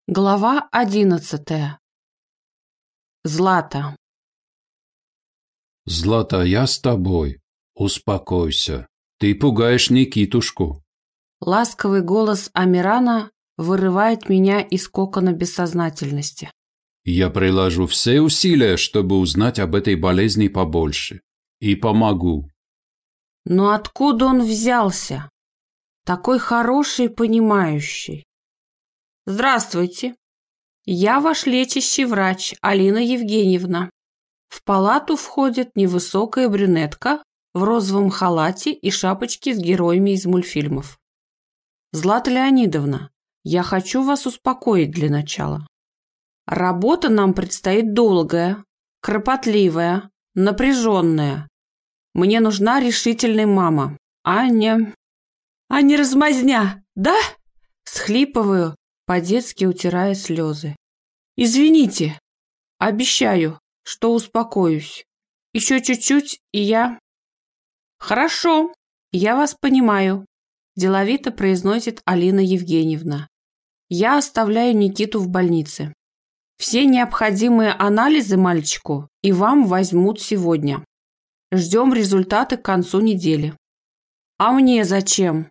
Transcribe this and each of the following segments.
Глава 11. Злата. Злата, я с тобой. Успокойся. Ты пугаешь Никитушку. Ласковый голос Амирана вырывает меня из кокона бессознательности. Я приложу все усилия, чтобы узнать об этой болезни побольше. И помогу. Но откуда он взялся? Такой хороший и понимающий. Здравствуйте. Я ваш лечащий врач Алина Евгеньевна. В палату входит невысокая брюнетка в розовом халате и шапочке с героями из мультфильмов. Злата Леонидовна, я хочу вас успокоить для начала. Работа нам предстоит долгая, кропотливая, напряженная. Мне нужна решительная мама, а не размазня, да? Схлипываю, по-детски утирая слезы. Извините, обещаю, что успокоюсь. Еще чуть-чуть, и я... Хорошо, я вас понимаю, деловито произносит Алина Евгеньевна. Я оставляю Никиту в больнице. Все необходимые анализы мальчику и вам возьмут сегодня. Ждем результаты к концу недели. А мне зачем?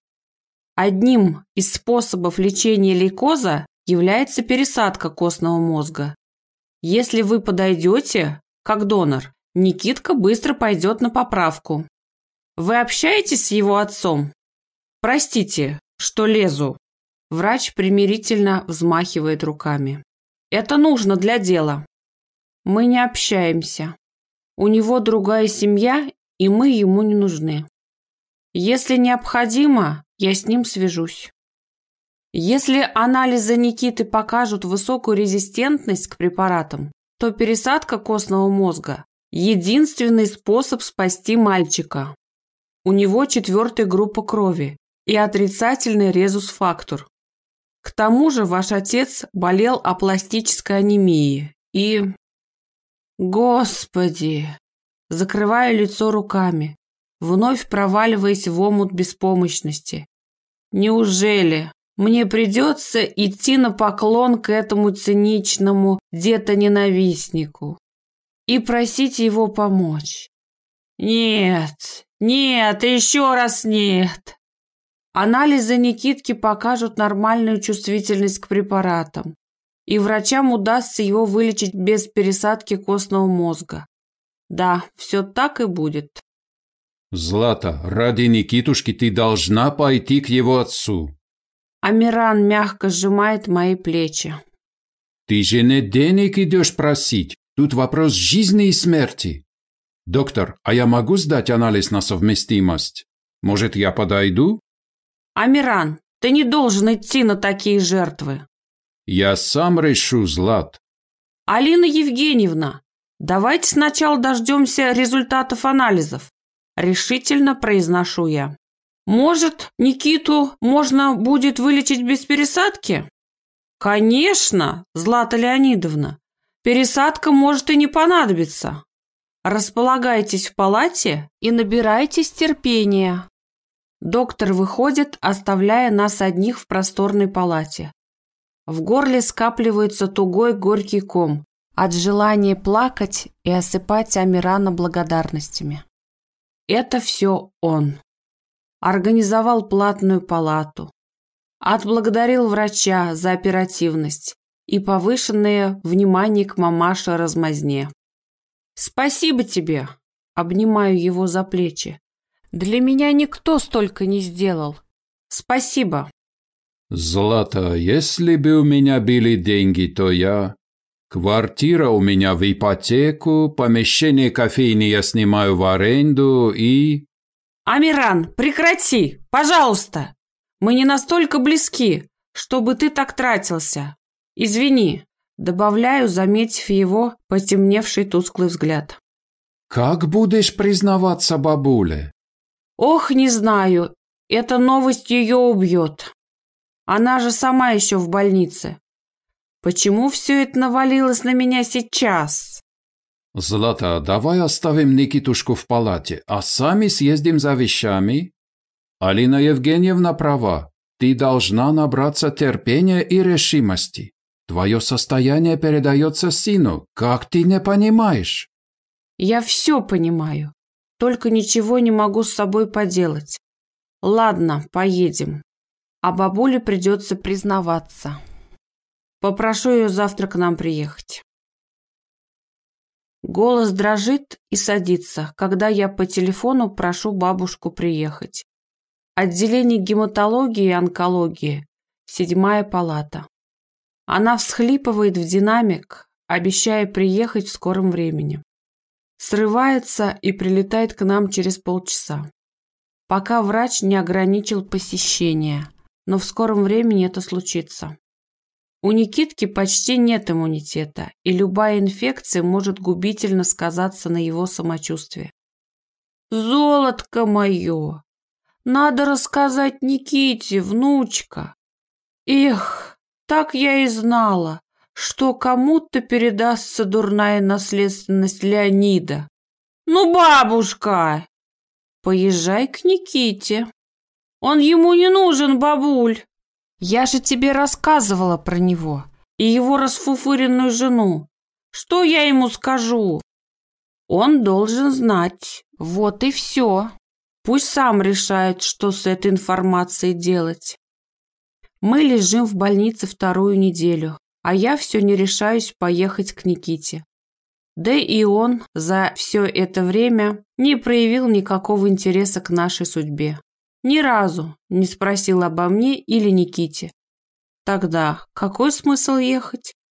Одним из способов лечения лейкоза является пересадка костного мозга. Если вы подойдете, как донор, Никитка быстро пойдет на поправку. Вы общаетесь с его отцом? Простите, что лезу. Врач примирительно взмахивает руками. Это нужно для дела. Мы не общаемся. У него другая семья, и мы ему не нужны. Если необходимо, я с ним свяжусь. Если анализы Никиты покажут высокую резистентность к препаратам, то пересадка костного мозга – единственный способ спасти мальчика. У него 4-я группа крови и отрицательный резус-фактор. К тому же ваш отец болел апластической анемией и... Господи! Закрываю лицо руками, вновь проваливаясь в омут беспомощности. Неужели мне придется идти на поклон к этому циничному детоненавистнику и просить его помочь? Нет, нет, еще раз нет. Анализы Никитки покажут нормальную чувствительность к препаратам, и врачам удастся его вылечить без пересадки костного мозга. Да, все так и будет. Злата, ради Никитушки ты должна пойти к его отцу. Амиран мягко сжимает мои плечи. Ты же не денег идешь просить. Тут вопрос жизни и смерти. Доктор, а я могу сдать анализ на совместимость? Может, я подойду? Амиран, ты не должен идти на такие жертвы. Я сам решу, Злат. Алина Евгеньевна, давайте сначала дождемся результатов анализов. Решительно произношу я. Может, Никиту можно будет вылечить без пересадки? Конечно, Злата Леонидовна. Пересадка может и не понадобиться. Располагайтесь в палате и набирайтесь терпения. Доктор выходит, оставляя нас одних в просторной палате. В горле скапливается тугой горький ком от желания плакать и осыпать Амирана благодарностями. Это все он. Организовал платную палату. Отблагодарил врача за оперативность и повышенное внимание к мамаше-размазне. Спасибо тебе, обнимаю его за плечи. Для меня никто столько не сделал. Спасибо. Злата, если бы у меня были деньги, то я... Квартира у меня в ипотеку, помещение кофейни я снимаю в аренду и... Амиран, прекрати, пожалуйста. Мы не настолько близки, чтобы ты так тратился. Извини, добавляю, заметив его потемневший тусклый взгляд. Как будешь признаваться бабуле? Ох, не знаю, эта новость ее убьет. Она же сама еще в больнице. Почему все это навалилось на меня сейчас? Злата, давай оставим Никитушку в палате, а сами съездим за вещами. Алина Евгеньевна права. Ты должна набраться терпения и решимости. Твое состояние передается сыну. Как ты не понимаешь? Я все понимаю, только ничего не могу с собой поделать. Ладно, поедем. А бабуле придется признаваться. Попрошу ее завтра к нам приехать. Голос дрожит и садится, когда я по телефону прошу бабушку приехать. Отделение гематологии и онкологии, 7-я палата. Она всхлипывает в динамик, обещая приехать в скором времени. Срывается и прилетает к нам через полчаса. Пока врач не ограничил посещение, но в скором времени это случится. У Никитки почти нет иммунитета, и любая инфекция может губительно сказаться на его самочувствии. «Золотко мое! Надо рассказать Никите, внучка! Эх, так я и знала, что кому-то передастся дурная наследственность Леонида. Ну, бабушка, поезжай к Никите. Он ему не нужен, бабуль. Я же тебе рассказывала про него и его расфуфыренную жену. Что я ему скажу? Он должен знать. Вот и все. Пусть сам решает, что с этой информацией делать. Мы лежим в больнице 2-ю неделю, а я все не решаюсь поехать к Никите. Да и он за все это время не проявил никакого интереса к нашей судьбе. Ни разу не спросил обо мне или Никите. Тогда какой смысл ехать?